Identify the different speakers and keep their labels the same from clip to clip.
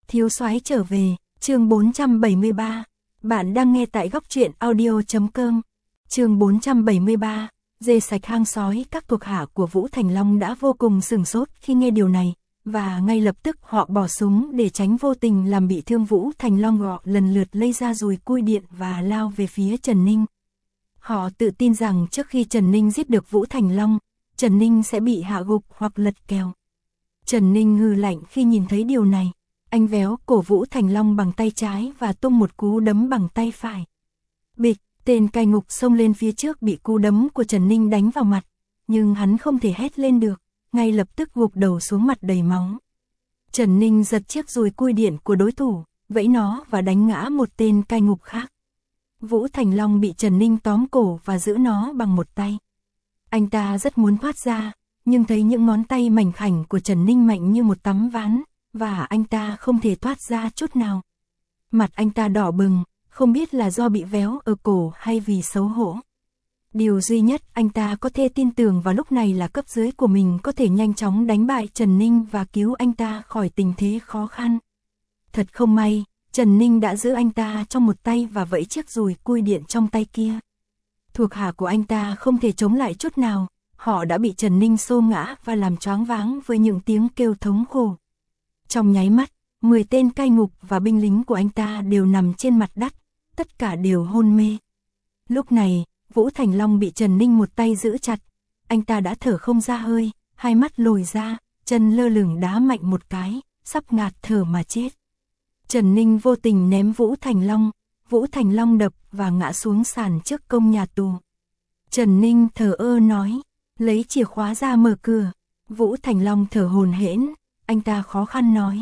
Speaker 1: Thiếu soái trở về, chương 473. Bạn đang nghe tại góc truyện audio.com. Chương 473. Dê sạch hang sói. Các thuộc hạ của Vũ Thành Long đã vô cùng sửng sốt khi nghe điều này, và ngay lập tức họ bỏ súng để tránh vô tình làm bị thương Vũ Thành Long. Họ lần lượt lấy ra dùi cui điện và lao về phía Trần Ninh. Họ tự tin rằng trước khi Trần Ninh giết được Vũ Thành Long, Trần Ninh sẽ bị hạ gục hoặc lật kèo. Trần Ninh hừ lạnh khi nhìn thấy điều này. Anh véo cổ Vũ Thành Long bằng tay trái và tung một cú đấm bằng tay phải. Bịch, tên cai ngục xông lên phía trước bị cú đấm của Trần Ninh đánh vào mặt, nhưng hắn không thể hét lên được, ngay lập tức gục đầu xuống mặt đầy máu. Trần Ninh giật chiếc dùi cui điện của đối thủ, vẫy nó và đánh ngã một tên cai ngục khác. Vũ Thành Long bị Trần Ninh tóm cổ và giữ nó bằng một tay. Anh ta rất muốn thoát ra, nhưng thấy những ngón tay mảnh khảnh của Trần Ninh mạnh như một tấm ván, và anh ta không thể thoát ra chút nào. Mặt anh ta đỏ bừng, không biết là do bị véo ở cổ hay vì xấu hổ. Điều duy nhất anh ta có thể tin tưởng vào lúc này là cấp dưới của mình có thể nhanh chóng đánh bại Trần Ninh và cứu anh ta khỏi tình thế khó khăn. Thật không may, Trần Ninh đã giữ anh ta trong một tay và vẫy chiếc dùi cui điện trong tay kia. Thuộc hạ của anh ta không thể chống lại chút nào, họ đã bị Trần Ninh xô ngã và làm choáng váng với những tiếng kêu thống khổ. Trong nháy mắt, 10 tên cai ngục và binh lính của anh ta đều nằm trên mặt đất, tất cả đều hôn mê. Lúc này, Vũ Thành Long bị Trần Ninh một tay giữ chặt, anh ta đã thở không ra hơi, hai mắt lồi ra, chân lơ lửng đá mạnh một cái, sắp ngạt thở mà chết. Trần Ninh vô tình ném Vũ Thành Long đập và ngã xuống sàn trước công nhà tù. Trần Ninh thờ ơ nói, lấy chìa khóa ra mở cửa. Vũ Thành Long thở hổn hển, anh ta khó khăn nói,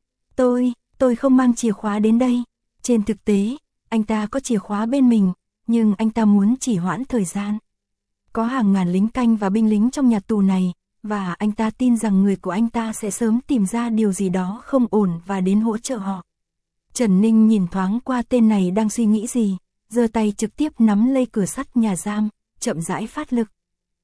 Speaker 1: tôi không mang chìa khóa đến đây. Trên thực tế, anh ta có chìa khóa bên mình, nhưng anh ta muốn chỉ hoãn thời gian. Có hàng ngàn lính canh và binh lính trong nhà tù này, và anh ta tin rằng người của anh ta sẽ sớm tìm ra điều gì đó không ổn và đến hỗ trợ họ. Trần Ninh nhìn thoáng qua tên này đang suy nghĩ gì, giơ tay trực tiếp nắm lấy cửa sắt nhà giam, chậm rãi phát lực.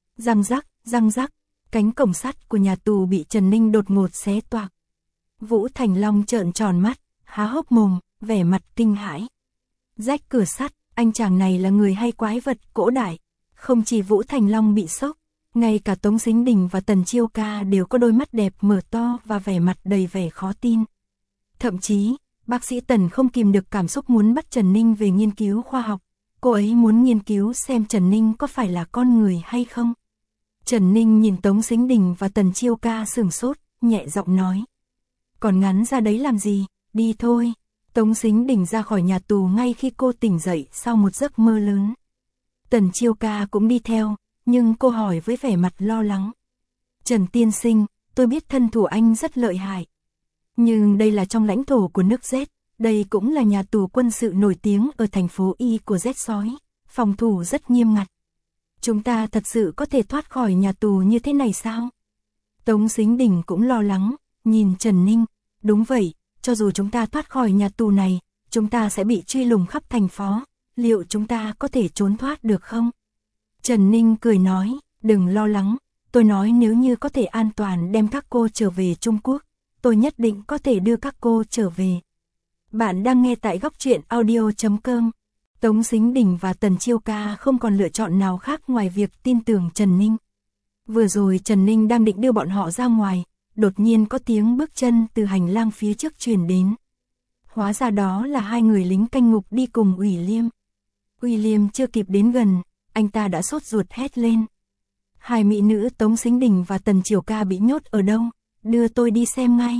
Speaker 1: Răng rắc, cánh cổng sắt của nhà tù bị Trần Ninh đột ngột xé toạc. Vũ Thành Long trợn tròn mắt, há hốc mồm, vẻ mặt kinh hãi. Rách cửa sắt, anh chàng này là người hay quái vật cổ đại. Không chỉ Vũ Thành Long bị sốc, ngay cả Tống Sính Đình và Tần Chiêu Ca đều có đôi mắt đẹp mở to và vẻ mặt đầy vẻ khó tin. Thậm chí, bác sĩ Tần không kìm được cảm xúc muốn bắt Trần Ninh về nghiên cứu khoa học. Cô ấy muốn nghiên cứu xem Trần Ninh có phải là con người hay không. Trần Ninh nhìn Tống Sính Đình và Tần Chiêu Ca sửng sốt, nhẹ giọng nói. Còn ngắn ra đấy làm gì, đi thôi. Tống Sính Đình ra khỏi nhà tù ngay khi cô tỉnh dậy sau một giấc mơ lớn. Tần Chiêu Ca cũng đi theo, nhưng cô hỏi với vẻ mặt lo lắng. Trần tiên sinh, tôi biết thân thủ anh rất lợi hại. Nhưng đây là trong lãnh thổ của nước Z, đây cũng là nhà tù quân sự nổi tiếng ở thành phố Y của Z sói, phòng thủ rất nghiêm ngặt. Chúng ta thật sự có thể thoát khỏi nhà tù như thế này sao? Tống Sính Đình cũng lo lắng, nhìn Trần Ninh. Đúng vậy, cho dù chúng ta thoát khỏi nhà tù này, chúng ta sẽ bị truy lùng khắp thành phố. Liệu chúng ta có thể trốn thoát được không? Trần Ninh cười nói, đừng lo lắng, tôi nói nếu như có thể an toàn đem các cô trở về Trung Quốc, tôi nhất định có thể đưa các cô trở về. Bạn đang nghe tại góc truyện audio.com. Tống Sính Đình và Tần Chiêu Ca không còn lựa chọn nào khác ngoài việc tin tưởng Trần Ninh. Vừa rồi Trần Ninh đang định đưa bọn họ ra ngoài, đột nhiên có tiếng bước chân từ hành lang phía trước truyền đến. Hóa ra đó là hai người lính canh ngục đi cùng Ủy Liêm. Ủy Liêm chưa kịp đến gần, anh ta đã sốt ruột hét lên. Hai mỹ nữ Tống Sính Đình và Tần Chiêu Ca bị nhốt ở đâu? Đưa tôi đi xem ngay.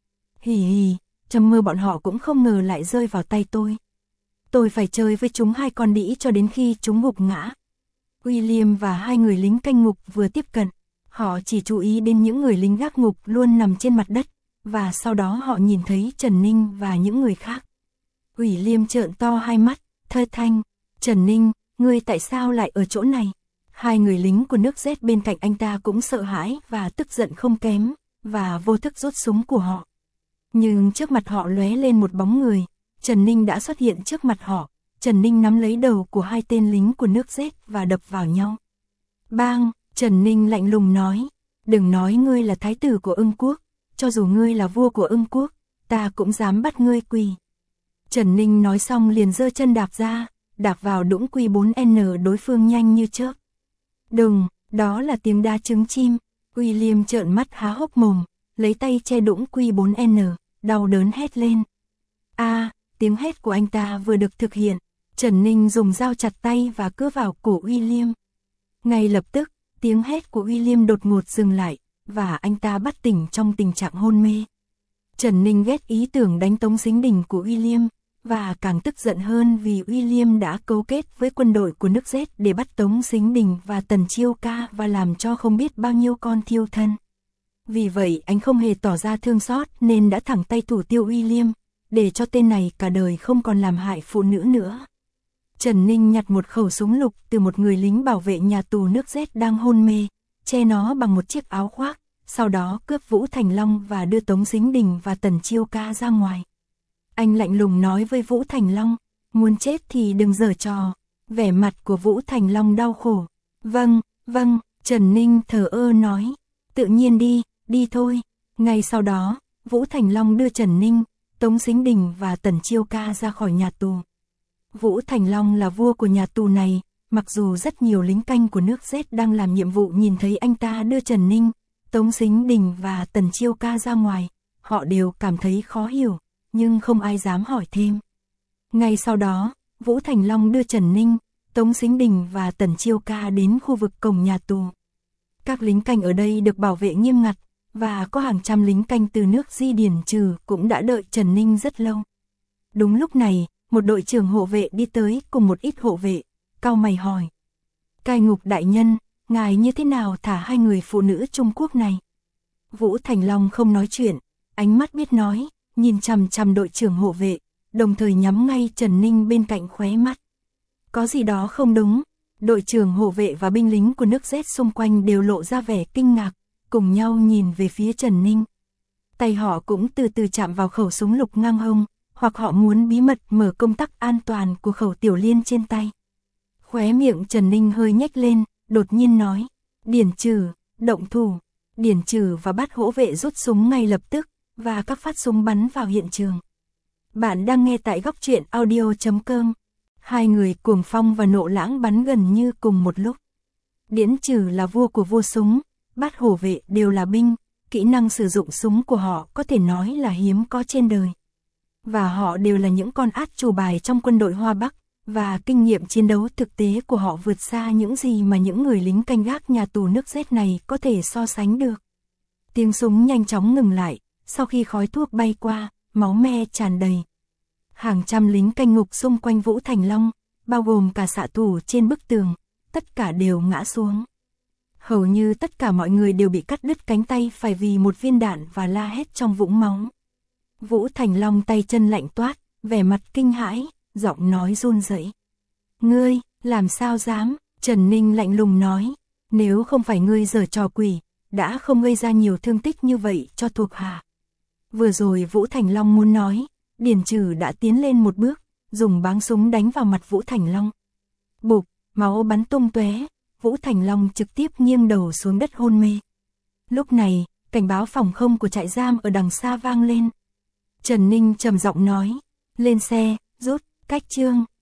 Speaker 1: Hì hì, trong mơ bọn họ cũng không ngờ lại rơi vào tay tôi. Tôi phải chơi với chúng hai con đĩ cho đến khi chúng gục ngã. William và hai người lính canh ngục vừa tiếp cận, họ chỉ chú ý đến những người lính gác ngục luôn nằm trên mặt đất, và sau đó họ nhìn thấy Trần Ninh và những người khác. William trợn to hai mắt, thơ thanh, Trần Ninh, ngươi tại sao lại ở chỗ này? Hai người lính của nước Z bên cạnh anh ta cũng sợ hãi và tức giận không kém, và vô thức rút súng của họ. Nhưng trước mặt họ lóe lên một bóng người, Trần Ninh đã xuất hiện trước mặt họ. Trần Ninh nắm lấy đầu của hai tên lính của nước Z và đập vào nhau. Bang, Trần Ninh lạnh lùng nói, đừng nói ngươi là thái tử của Ưng quốc, cho dù ngươi là vua của Ưng quốc, ta cũng dám bắt ngươi quỳ. Trần Ninh nói xong liền giơ chân đạp ra, đạp vào đũng Q4N đối phương nhanh như chớp. Đùng, đó là tiếng đá trứng chim. William trợn mắt há hốc mồm, lấy tay che đũng Q4N, đau đớn hét lên. Tiếng hét của anh ta vừa được thực hiện, Trần Ninh dùng dao chặt tay và cứa vào cổ William. Ngay lập tức, tiếng hét của William đột ngột dừng lại, và anh ta bắt tỉnh trong tình trạng hôn mê. Trần Ninh ghét ý tưởng đánh Tống Sính Đình của William, và càng tức giận hơn vì William đã cấu kết với quân đội của nước Z để bắt Tống Sính Đình và Tần Chiêu Ca và làm cho không biết bao nhiêu con thiêu thân. Vì vậy anh không hề tỏ ra thương xót nên đã thẳng tay thủ tiêu William, để cho tên này cả đời không còn làm hại phụ nữ nữa. Trần Ninh nhặt một khẩu súng lục từ một người lính bảo vệ nhà tù nước Z đang hôn mê, che nó bằng một chiếc áo khoác, sau đó cướp Vũ Thành Long và đưa Tống Sính Đình và Tần Chiêu Ca ra ngoài. Anh lạnh lùng nói với Vũ Thành Long, muốn chết thì đừng giở trò. Vẻ mặt của Vũ Thành Long đau khổ. Vâng, Trần Ninh thờ ơ nói, tự nhiên đi thôi. Ngay sau đó, Vũ Thành Long đưa Trần Ninh, Tống Sính Đình và Tần Chiêu Ca ra khỏi nhà tù. Vũ Thành Long là vua của nhà tù này, mặc dù rất nhiều lính canh của nước Z đang làm nhiệm vụ nhìn thấy anh ta đưa Trần Ninh, Tống Sính Đình và Tần Chiêu Ca ra ngoài, họ đều cảm thấy khó hiểu, nhưng không ai dám hỏi thêm. Ngay sau đó, Vũ Thành Long đưa Trần Ninh, Tống Sính Đình và Tần Chiêu Ca đến khu vực cổng nhà tù. Các lính canh ở đây được bảo vệ nghiêm ngặt, và có hàng trăm lính canh từ nước Di Điển Trừ cũng đã đợi Trần Ninh rất lâu. Đúng lúc này, một đội trưởng hộ vệ đi tới cùng một ít hộ vệ, cau mày hỏi. Cai ngục đại nhân, ngài như thế nào thả hai người phụ nữ Trung Quốc này? Vũ Thành Long không nói chuyện, ánh mắt biết nói, nhìn chằm chằm đội trưởng hộ vệ, đồng thời nhắm ngay Trần Ninh bên cạnh khóe mắt. Có gì đó không đúng, đội trưởng hộ vệ và binh lính của nước Z xung quanh đều lộ ra vẻ kinh ngạc, cùng nhau nhìn về phía Trần Ninh. Tay họ cũng từ từ chạm vào khẩu súng lục ngang hông, hoặc họ muốn bí mật mở công tắc an toàn của khẩu tiểu liên trên tay. Khóe miệng Trần Ninh hơi nhếch lên, đột nhiên nói, Điển Trừ, động thủ. Điển Trừ và Bát Hỗ Vệ rút súng ngay lập tức, và các phát súng bắn vào hiện trường. Bạn đang nghe tại góc truyện audio.com. Hai người Cuồng Phong và Nộ Lãng bắn gần như cùng một lúc. Điển Trừ là vua của vua súng, Bát Hổ Vệ đều là binh, kỹ năng sử dụng súng của họ có thể nói là hiếm có trên đời. Và họ đều là những con át chủ bài trong quân đội Hoa Bắc, và kinh nghiệm chiến đấu thực tế của họ vượt xa những gì mà những người lính canh gác nhà tù nước Z này có thể so sánh được. Tiếng súng nhanh chóng ngừng lại, sau khi khói thuốc bay qua, máu me tràn đầy. Hàng trăm lính canh ngục xung quanh Vũ Thành Long, bao gồm cả xạ thủ trên bức tường, tất cả đều ngã xuống. Hầu như tất cả mọi người đều bị cắt đứt cánh tay phải vì một viên đạn và la hét trong vũng máu. Vũ Thành Long tay chân lạnh toát, vẻ mặt kinh hãi, giọng nói run rẩy. Ngươi, làm sao dám? Trần Ninh lạnh lùng nói, nếu không phải ngươi giở trò quỷ, đã không gây ra nhiều thương tích như vậy cho thuộc hạ. Vừa rồi Vũ Thành Long muốn nói, Điển Trừ đã tiến lên một bước, dùng báng súng đánh vào mặt Vũ Thành Long. Bụp, máu bắn tung tóe, Vũ Thành Long trực tiếp nghiêng đầu xuống đất hôn mê. Lúc này, cảnh báo phòng không của trại giam ở đằng xa vang lên. Trần Ninh trầm giọng nói, lên xe, rút, cách chương.